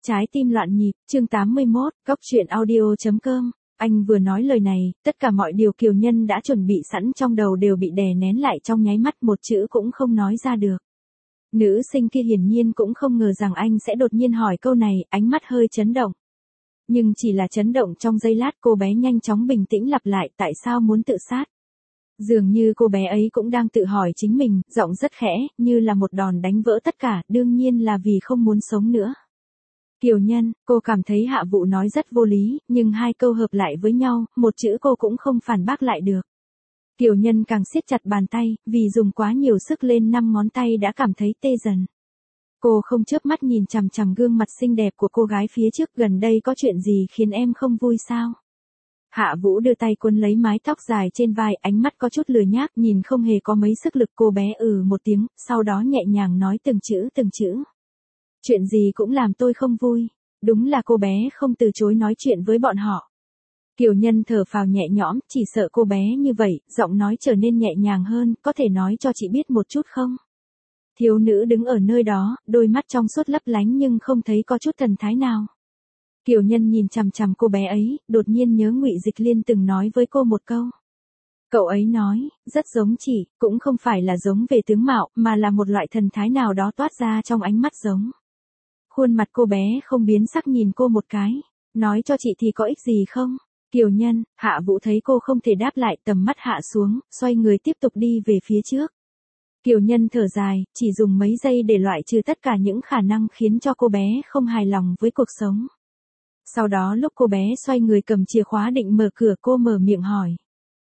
Trái tim loạn nhịp, chương 81, Góc truyện audio.com. Anh vừa nói lời này, tất cả mọi điều Kiều Nhân đã chuẩn bị sẵn trong đầu đều bị đè nén lại trong nháy mắt, một chữ cũng không nói ra được. Nữ sinh kia hiển nhiên cũng không ngờ rằng anh sẽ đột nhiên hỏi câu này, ánh mắt hơi chấn động. Nhưng chỉ là chấn động trong giây lát, cô bé nhanh chóng bình tĩnh lặp lại tại sao muốn tự sát. Dường như cô bé ấy cũng đang tự hỏi chính mình, giọng rất khẽ, như là một đòn đánh vỡ tất cả, đương nhiên là vì không muốn sống nữa. Kiều Nhân, cô cảm thấy Hạ Vũ nói rất vô lý, nhưng hai câu hợp lại với nhau, một chữ cô cũng không phản bác lại được. Kiều Nhân càng siết chặt bàn tay, vì dùng quá nhiều sức lên 5 ngón tay đã cảm thấy tê dần. Cô không chớp mắt nhìn chằm chằm gương mặt xinh đẹp của cô gái phía trước, gần đây có chuyện gì khiến em không vui sao? Hạ Vũ đưa tay cuốn lấy mái tóc dài trên vai, ánh mắt có chút lười nhác, nhìn không hề có mấy sức lực. Cô bé một tiếng, sau đó nhẹ nhàng nói từng chữ từng chữ. Chuyện gì cũng làm tôi không vui. Đúng là cô bé không từ chối nói chuyện với bọn họ. Kiều Nhân thở phào nhẹ nhõm, chỉ sợ cô bé như vậy, giọng nói trở nên nhẹ nhàng hơn, có thể nói cho chị biết một chút không? Thiếu nữ đứng ở nơi đó, đôi mắt trong suốt lấp lánh nhưng không thấy có chút thần thái nào. Kiều Nhân nhìn chằm chằm cô bé ấy, đột nhiên nhớ Ngụy Dịch Liên từng nói với cô một câu. Cậu ấy nói, rất giống chị, cũng không phải là giống về tướng mạo, mà là một loại thần thái nào đó toát ra trong ánh mắt giống. Khuôn mặt cô bé không biến sắc nhìn cô một cái, nói cho chị thì có ích gì không? Kiều Nhân, Hạ Vũ thấy cô không thể đáp lại, tầm mắt hạ xuống, xoay người tiếp tục đi về phía trước. Kiều Nhân thở dài, chỉ dùng mấy giây để loại trừ tất cả những khả năng khiến cho cô bé không hài lòng với cuộc sống. Sau đó lúc cô bé xoay người cầm chìa khóa định mở cửa, cô mở miệng hỏi.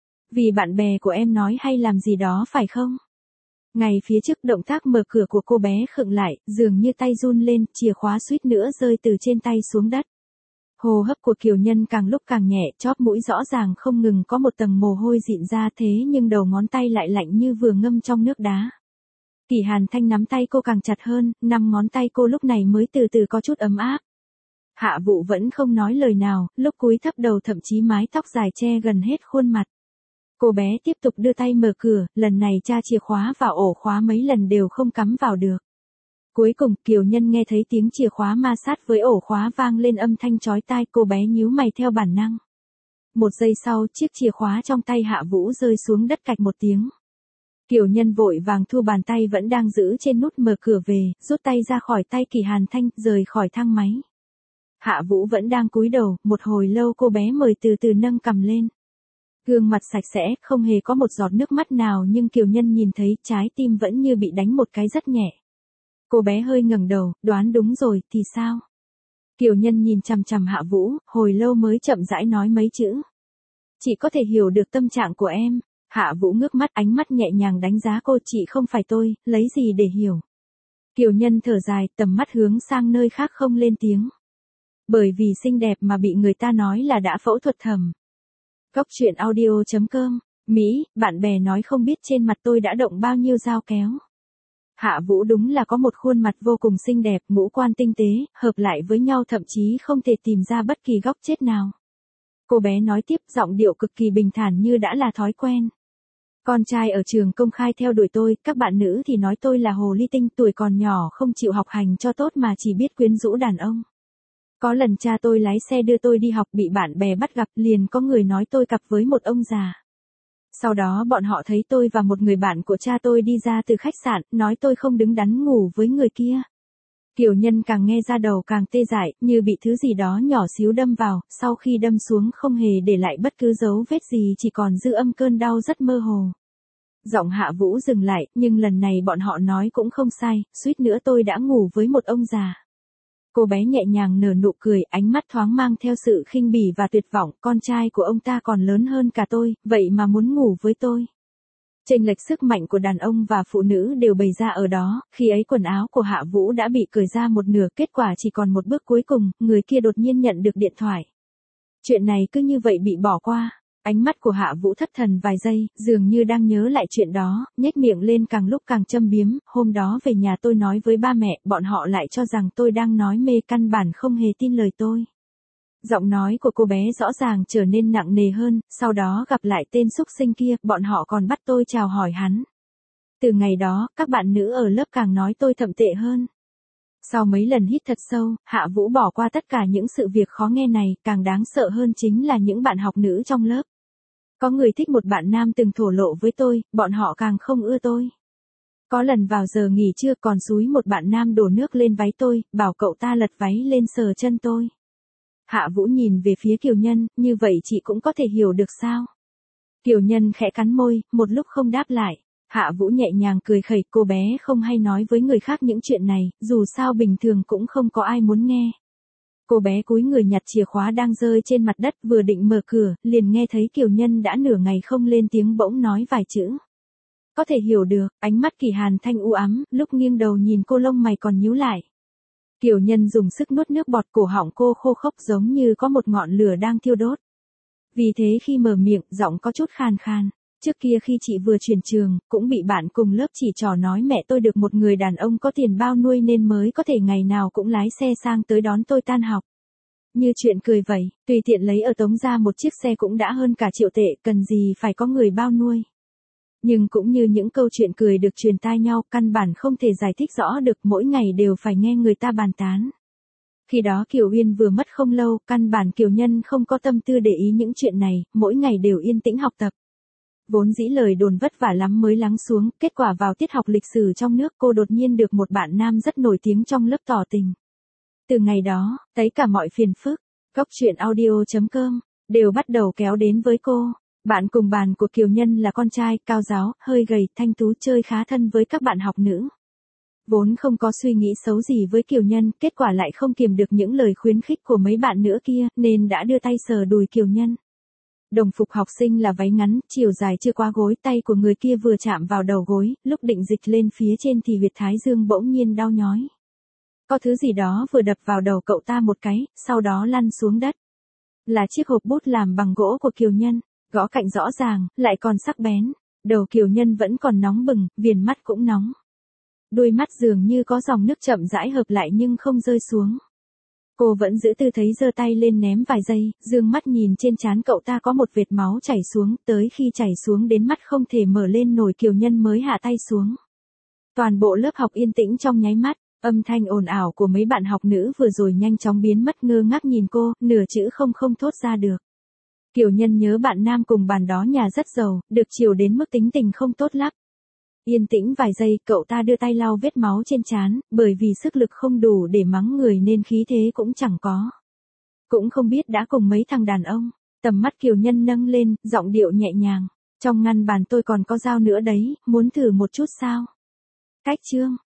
Vì bạn bè của em nói hay làm gì đó phải không? Ngay phía trước động tác mở cửa của cô bé khựng lại, dường như tay run lên, chìa khóa suýt nữa rơi từ trên tay xuống đất. Hô hấp của Kiều Nhân càng lúc càng nhẹ, chóp mũi rõ ràng không ngừng có một tầng mồ hôi dịn ra, thế nhưng đầu ngón tay lại lạnh như vừa ngâm trong nước đá. Kỷ Hàn Thanh nắm tay cô càng chặt hơn, 5 ngón tay cô lúc này mới từ từ có chút ấm áp. Hạ Vũ vẫn không nói lời nào, lúc cúi thấp đầu thậm chí mái tóc dài che gần hết khuôn mặt. Cô bé tiếp tục đưa tay mở cửa, lần này tra chìa khóa vào ổ khóa mấy lần đều không cắm vào được. Cuối cùng, Kiều Nhân nghe thấy tiếng chìa khóa ma sát với ổ khóa vang lên âm thanh chói tai, cô bé nhíu mày theo bản năng. Một giây sau, chiếc chìa khóa trong tay Hạ Vũ rơi xuống đất cạch một tiếng. Kiều Nhân vội vàng thu bàn tay vẫn đang giữ trên nút mở cửa về, rút tay ra khỏi tay Kỷ Hàn Thanh, rời khỏi thang máy. Hạ Vũ vẫn đang cúi đầu, một hồi lâu cô bé mới từ từ nâng cằm lên. Gương mặt sạch sẽ, không hề có một giọt nước mắt nào, nhưng Kiều Nhân nhìn thấy trái tim vẫn như bị đánh một cái rất nhẹ. Cô bé hơi ngẩng đầu, đoán đúng rồi, thì sao? Kiều Nhân nhìn chằm chằm Hạ Vũ, hồi lâu mới chậm rãi nói mấy chữ. Chị có thể hiểu được tâm trạng của em. Hạ Vũ ngước mắt, ánh mắt nhẹ nhàng đánh giá cô, chị không phải tôi, lấy gì để hiểu. Kiều Nhân thở dài, tầm mắt hướng sang nơi khác không lên tiếng. Bởi vì xinh đẹp mà bị người ta nói là đã phẫu thuật thẩm. Góc truyện audio.com, Mỹ, bạn bè nói không biết trên mặt tôi đã động bao nhiêu dao kéo. Hạ Vũ đúng là có một khuôn mặt vô cùng xinh đẹp, ngũ quan tinh tế, hợp lại với nhau thậm chí không thể tìm ra bất kỳ góc chết nào. Cô bé nói tiếp, giọng điệu cực kỳ bình thản như đã là thói quen. Con trai ở trường công khai theo đuổi tôi, các bạn nữ thì nói tôi là hồ ly tinh, tuổi còn nhỏ không chịu học hành cho tốt mà chỉ biết quyến rũ đàn ông. Có lần cha tôi lái xe đưa tôi đi học bị bạn bè bắt gặp, liền có người nói tôi cặp với một ông già. Sau đó bọn họ thấy tôi và một người bạn của cha tôi đi ra từ khách sạn, nói tôi không đứng đắn ngủ với người kia. Kiều Nhân càng nghe ra đầu càng tê dại, như bị thứ gì đó nhỏ xíu đâm vào, sau khi đâm xuống không hề để lại bất cứ dấu vết gì, chỉ còn dư âm cơn đau rất mơ hồ. Giọng Hạ Vũ dừng lại, nhưng lần này bọn họ nói cũng không sai, suýt nữa tôi đã ngủ với một ông già. Cô bé nhẹ nhàng nở nụ cười, ánh mắt thoáng mang theo sự khinh bỉ và tuyệt vọng, con trai của ông ta còn lớn hơn cả tôi, vậy mà muốn ngủ với tôi. Chênh lệch sức mạnh của đàn ông và phụ nữ đều bày ra ở đó, khi ấy quần áo của Hạ Vũ đã bị cởi ra một nửa, kết quả chỉ còn một bước cuối cùng, người kia đột nhiên nhận được điện thoại. Chuyện này cứ như vậy bị bỏ qua. Ánh mắt của Hạ Vũ thất thần vài giây, dường như đang nhớ lại chuyện đó, nhếch miệng lên càng lúc càng châm biếm, hôm đó về nhà tôi nói với ba mẹ, bọn họ lại cho rằng tôi đang nói mê, căn bản không hề tin lời tôi. Giọng nói của cô bé rõ ràng trở nên nặng nề hơn, sau đó gặp lại tên xúc sinh kia, bọn họ còn bắt tôi chào hỏi hắn. Từ ngày đó, các bạn nữ ở lớp càng nói tôi thậm tệ hơn. Sau mấy lần hít thật sâu, Hạ Vũ bỏ qua tất cả những sự việc khó nghe này, càng đáng sợ hơn chính là những bạn học nữ trong lớp. Có người thích một bạn nam từng thổ lộ với tôi, bọn họ càng không ưa tôi. Có lần vào giờ nghỉ trưa còn xúi một bạn nam đổ nước lên váy tôi, bảo cậu ta lật váy lên sờ chân tôi. Hạ Vũ nhìn về phía Kiều Nhân, như vậy chị cũng có thể hiểu được sao? Kiều Nhân khẽ cắn môi, một lúc không đáp lại. Hạ Vũ nhẹ nhàng cười khẩy, cô bé không hay nói với người khác những chuyện này, dù sao bình thường cũng không có ai muốn nghe. Cô bé cúi người nhặt chìa khóa đang rơi trên mặt đất, vừa định mở cửa, liền nghe thấy Kiều Nhân đã nửa ngày không lên tiếng bỗng nói vài chữ. Có thể hiểu được, ánh mắt Kỳ Hàn Thanh u ám, lúc nghiêng đầu nhìn cô lông mày còn nhíu lại. Kiều Nhân dùng sức nuốt nước bọt, cổ họng cô khô khốc giống như có một ngọn lửa đang thiêu đốt. Vì thế khi mở miệng, giọng có chút khan khan. Trước kia khi chị vừa chuyển trường, cũng bị bạn cùng lớp chỉ trỏ nói mẹ tôi được một người đàn ông có tiền bao nuôi nên mới có thể ngày nào cũng lái xe sang tới đón tôi tan học. Như chuyện cười vậy, tùy tiện lấy ở Tống ra một chiếc xe cũng đã hơn cả triệu tệ, cần gì phải có người bao nuôi. Nhưng cũng như những câu chuyện cười được truyền tai nhau, căn bản không thể giải thích rõ được, mỗi ngày đều phải nghe người ta bàn tán. Khi đó Kiều Uyên vừa mất không lâu, căn bản Kiều Nhân không có tâm tư để ý những chuyện này, mỗi ngày đều yên tĩnh học tập. Vốn dĩ lời đồn vất vả lắm mới lắng xuống, kết quả vào tiết học lịch sử trong nước cô đột nhiên được một bạn nam rất nổi tiếng trong lớp tỏ tình. Từ ngày đó, tất cả mọi phiền phức, Cóc Truyện Audio.com, đều bắt đầu kéo đến với cô. Bạn cùng bàn của Kiều Nhân là con trai, cao giáo, hơi gầy, thanh tú, chơi khá thân với các bạn học nữ. Vốn không có suy nghĩ xấu gì với Kiều Nhân, kết quả lại không kiềm được những lời khuyến khích của mấy bạn nữa kia, nên đã đưa tay sờ đùi Kiều Nhân. Đồng phục học sinh là váy ngắn, chiều dài chưa qua gối, tay của người kia vừa chạm vào đầu gối, lúc định dịch lên phía trên thì huyệt thái dương bỗng nhiên đau nhói. Có thứ gì đó vừa đập vào đầu cậu ta một cái, sau đó lăn xuống đất. Là chiếc hộp bút làm bằng gỗ của Kiều Nhân, gõ cạnh rõ ràng, lại còn sắc bén. Đầu Kiều Nhân vẫn còn nóng bừng, viền mắt cũng nóng. Đôi mắt dường như có dòng nước chậm rãi hợp lại nhưng không rơi xuống. Cô vẫn giữ tư thế giơ tay lên ném vài giây, dương mắt nhìn trên trán cậu ta có một vệt máu chảy xuống, tới khi chảy xuống đến mắt không thể mở lên nổi Kiều Nhân mới hạ tay xuống. Toàn bộ lớp học yên tĩnh trong nháy mắt, âm thanh ồn ào của mấy bạn học nữ vừa rồi nhanh chóng biến mất, ngơ ngác nhìn cô, nửa chữ không thốt ra được. Kiều Nhân nhớ bạn nam cùng bàn đó nhà rất giàu, được chiều đến mức tính tình không tốt lắm. Yên tĩnh vài giây, cậu ta đưa tay lau vết máu trên trán, bởi vì sức lực không đủ để mắng người nên khí thế cũng chẳng có. Cũng không biết đã cùng mấy thằng đàn ông. Tầm mắt Kiều Nhân nâng lên, giọng điệu nhẹ nhàng. Trong ngăn bàn tôi còn có dao nữa đấy, muốn thử một chút sao? Cách chương.